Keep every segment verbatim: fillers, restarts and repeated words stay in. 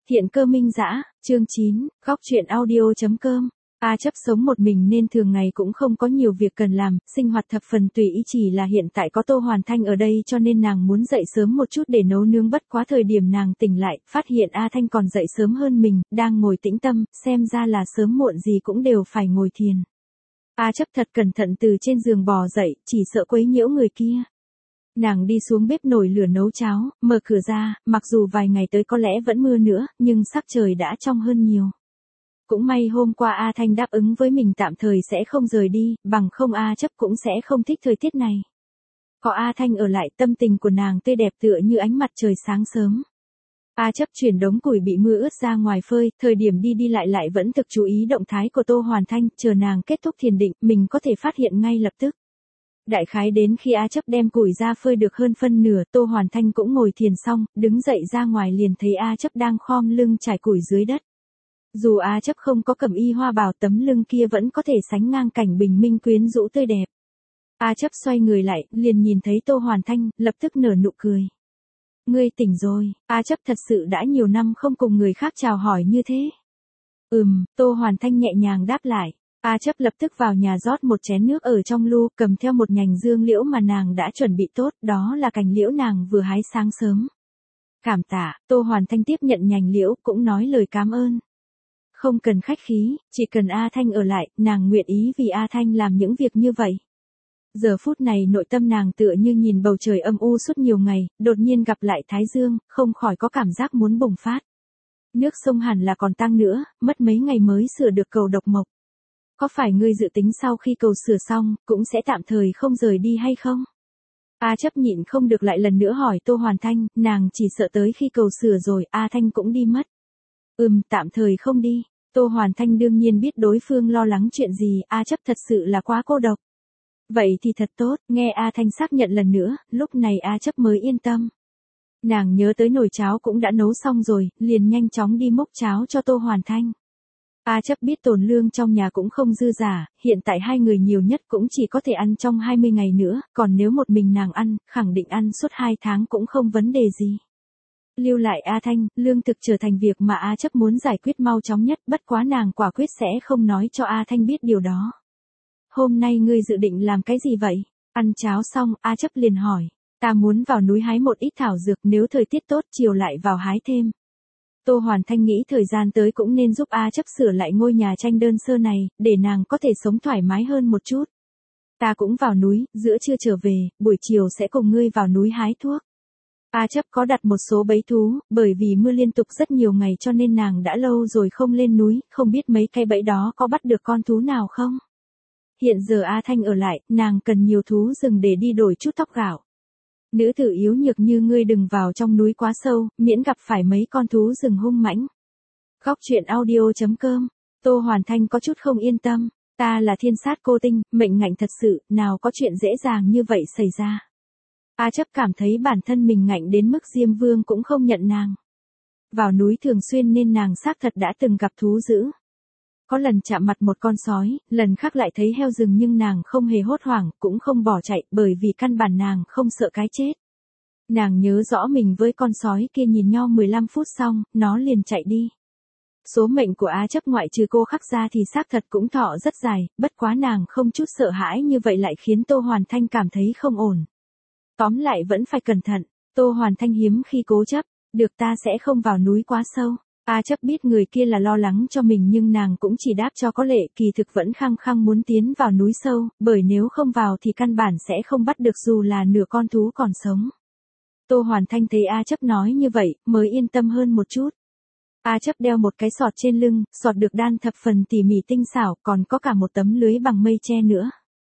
Thiện Cơ Minh Dã, chương chín, góc truyện audio.com. A chấp sống một mình nên thường ngày cũng không có nhiều việc cần làm, sinh hoạt thập phần tùy ý, chỉ là hiện tại có Tô Hoàn Thanh ở đây cho nên nàng muốn dậy sớm một chút để nấu nướng, bất quá thời điểm nàng tỉnh lại, phát hiện A Thanh còn dậy sớm hơn mình, đang ngồi tĩnh tâm, xem ra là sớm muộn gì cũng đều phải ngồi thiền. A chấp thật cẩn thận từ trên giường bò dậy, chỉ sợ quấy nhiễu người kia. Nàng đi xuống bếp nồi lửa nấu cháo, mở cửa ra, mặc dù vài ngày tới có lẽ vẫn mưa nữa, nhưng sắc trời đã trong hơn nhiều. Cũng may hôm qua A Thanh đáp ứng với mình tạm thời sẽ không rời đi, bằng không A chấp cũng sẽ không thích thời tiết này. Có A Thanh ở lại, tâm tình của nàng tươi đẹp tựa như ánh mặt trời sáng sớm. A chấp chuyển đống củi bị mưa ướt ra ngoài phơi, thời điểm đi đi lại lại vẫn thực chú ý động thái của Tô Hoàn Thanh, chờ nàng kết thúc thiền định, mình có thể phát hiện ngay lập tức. Đại khái đến khi A chấp đem củi ra phơi được hơn phân nửa, Tô Hoàn Thanh cũng ngồi thiền xong, đứng dậy ra ngoài liền thấy A chấp đang khom lưng trải củi dưới đất. Dù A chấp không có cẩm y hoa bào, tấm lưng kia vẫn có thể sánh ngang cảnh bình minh quyến rũ tươi đẹp. A chấp xoay người lại, liền nhìn thấy Tô Hoàn Thanh, lập tức nở nụ cười. Ngươi tỉnh rồi, A chấp thật sự đã nhiều năm không cùng người khác chào hỏi như thế. Ừm, Tô Hoàn Thanh nhẹ nhàng đáp lại. A chấp lập tức vào nhà rót một chén nước ở trong lu, cầm theo một nhành dương liễu mà nàng đã chuẩn bị tốt, đó là cành liễu nàng vừa hái sáng sớm. Cảm tạ, Tô Hoàn Thanh tiếp nhận nhành liễu, cũng nói lời cảm ơn. Không cần khách khí, chỉ cần A Thanh ở lại, nàng nguyện ý vì A Thanh làm những việc như vậy. Giờ phút này nội tâm nàng tựa như nhìn bầu trời âm u suốt nhiều ngày, đột nhiên gặp lại Thái Dương, không khỏi có cảm giác muốn bùng phát. Nước sông hẳn là còn tăng nữa, mất mấy ngày mới sửa được cầu độc mộc. Có phải ngươi dự tính sau khi cầu sửa xong, cũng sẽ tạm thời không rời đi hay không? A chấp nhịn không được lại lần nữa hỏi Tô Hoàn Thanh, nàng chỉ sợ tới khi cầu sửa rồi, A Thanh cũng đi mất. Ừm, tạm thời không đi. Tô Hoàn Thanh đương nhiên biết đối phương lo lắng chuyện gì, A chấp thật sự là quá cô độc. Vậy thì thật tốt, nghe A Thanh xác nhận lần nữa, lúc này A chấp mới yên tâm. Nàng nhớ tới nồi cháo cũng đã nấu xong rồi, liền nhanh chóng đi múc cháo cho Tô Hoàn Thanh. A chấp biết tồn lương trong nhà cũng không dư giả, hiện tại hai người nhiều nhất cũng chỉ có thể ăn trong hai mươi ngày nữa, còn nếu một mình nàng ăn, khẳng định ăn suốt hai tháng cũng không vấn đề gì. Lưu lại A Thanh, lương thực trở thành việc mà A chấp muốn giải quyết mau chóng nhất, bất quá nàng quả quyết sẽ không nói cho A Thanh biết điều đó. Hôm nay ngươi dự định làm cái gì vậy? Ăn cháo xong, A chấp liền hỏi. Ta muốn vào núi hái một ít thảo dược, nếu thời tiết tốt chiều lại vào hái thêm. Tô Hoàn Thanh nghĩ thời gian tới cũng nên giúp A chấp sửa lại ngôi nhà tranh đơn sơ này, để nàng có thể sống thoải mái hơn một chút. Ta cũng vào núi, giữa trưa trở về, buổi chiều sẽ cùng ngươi vào núi hái thuốc. A chấp có đặt một số bẫy thú, bởi vì mưa liên tục rất nhiều ngày cho nên nàng đã lâu rồi không lên núi, không biết mấy cái bẫy đó có bắt được con thú nào không. Hiện giờ A Thanh ở lại, nàng cần nhiều thú rừng để đi đổi chút tóc gạo. Nữ tử yếu nhược như ngươi đừng vào trong núi quá sâu, miễn gặp phải mấy con thú rừng hung mãnh. Góc truyện audio.com. Tô Hoàn Thanh có chút không yên tâm. Ta là thiên sát cô tinh, mệnh ngạnh thật sự, nào có chuyện dễ dàng như vậy xảy ra. A chấp cảm thấy bản thân mình ngạnh đến mức Diêm Vương cũng không nhận nàng. Vào núi thường xuyên nên nàng xác thật đã từng gặp thú dữ. Có lần chạm mặt một con sói, lần khác lại thấy heo rừng, nhưng nàng không hề hốt hoảng, cũng không bỏ chạy, bởi vì căn bản nàng không sợ cái chết. Nàng nhớ rõ mình với con sói kia nhìn nhau mười lăm phút xong, nó liền chạy đi. Số mệnh của A chấp ngoại trừ cô khắc ra thì xác thật cũng thọ rất dài, bất quá nàng không chút sợ hãi như vậy lại khiến Tô Hoàn Thanh cảm thấy không ổn. Tóm lại vẫn phải cẩn thận, Tô Hoàn Thanh hiếm khi cố chấp, được ta sẽ không vào núi quá sâu. A chấp biết người kia là lo lắng cho mình nhưng nàng cũng chỉ đáp cho có lệ, kỳ thực vẫn khăng khăng muốn tiến vào núi sâu, bởi nếu không vào thì căn bản sẽ không bắt được dù là nửa con thú còn sống. Tô Hoàn Thanh thấy A chấp nói như vậy, mới yên tâm hơn một chút. A chấp đeo một cái sọt trên lưng, sọt được đan thập phần tỉ mỉ tinh xảo, còn có cả một tấm lưới bằng mây che nữa.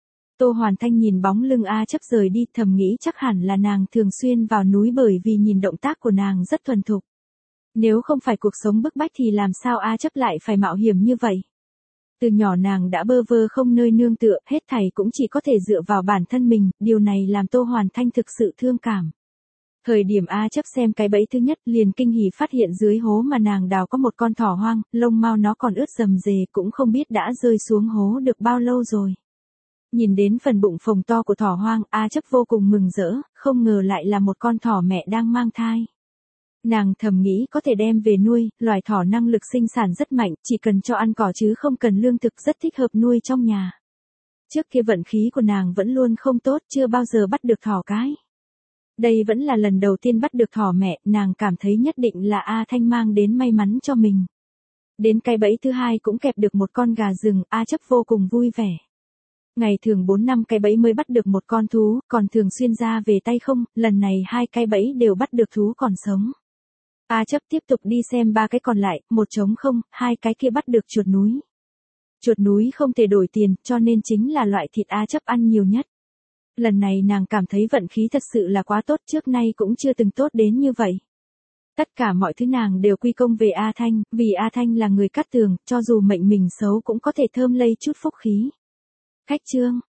Tô Hoàn Thanh nhìn bóng lưng A chấp rời đi, thầm nghĩ chắc hẳn là nàng thường xuyên vào núi bởi vì nhìn động tác của nàng rất thuần thục. Nếu không phải cuộc sống bức bách thì làm sao A chấp lại phải mạo hiểm như vậy. Từ nhỏ nàng đã bơ vơ không nơi nương tựa, hết thảy cũng chỉ có thể dựa vào bản thân mình, điều này làm Tô Hoàn Thanh thực sự thương cảm. Thời điểm A chấp xem cái bẫy thứ nhất liền kinh hỉ phát hiện dưới hố mà nàng đào có một con thỏ hoang, lông mao nó còn ướt rầm rề, cũng không biết đã rơi xuống hố được bao lâu rồi. Nhìn đến phần bụng phồng to của thỏ hoang, A chấp vô cùng mừng rỡ, không ngờ lại là một con thỏ mẹ đang mang thai. Nàng thầm nghĩ có thể đem về nuôi, loài thỏ năng lực sinh sản rất mạnh, chỉ cần cho ăn cỏ chứ không cần lương thực, rất thích hợp nuôi trong nhà. Trước kia vận khí của nàng vẫn luôn không tốt, chưa bao giờ bắt được thỏ cái. Đây vẫn là lần đầu tiên bắt được thỏ mẹ, nàng cảm thấy nhất định là A Thanh mang đến may mắn cho mình. Đến cái bẫy thứ hai cũng kẹp được một con gà rừng, A Chấp vô cùng vui vẻ. Ngày thường bốn năm cái bẫy mới bắt được một con thú, còn thường xuyên ra về tay không, lần này hai cái bẫy đều bắt được thú còn sống. A Chấp tiếp tục đi xem ba cái còn lại, một trống không, hai cái kia bắt được chuột núi. Chuột núi không thể đổi tiền, cho nên chính là loại thịt A Chấp ăn nhiều nhất. Lần này nàng cảm thấy vận khí thật sự là quá tốt, trước nay cũng chưa từng tốt đến như vậy. Tất cả mọi thứ nàng đều quy công về A Thanh, vì A Thanh là người cát tường, cho dù mệnh mình xấu cũng có thể thơm lây chút phúc khí. Khách chương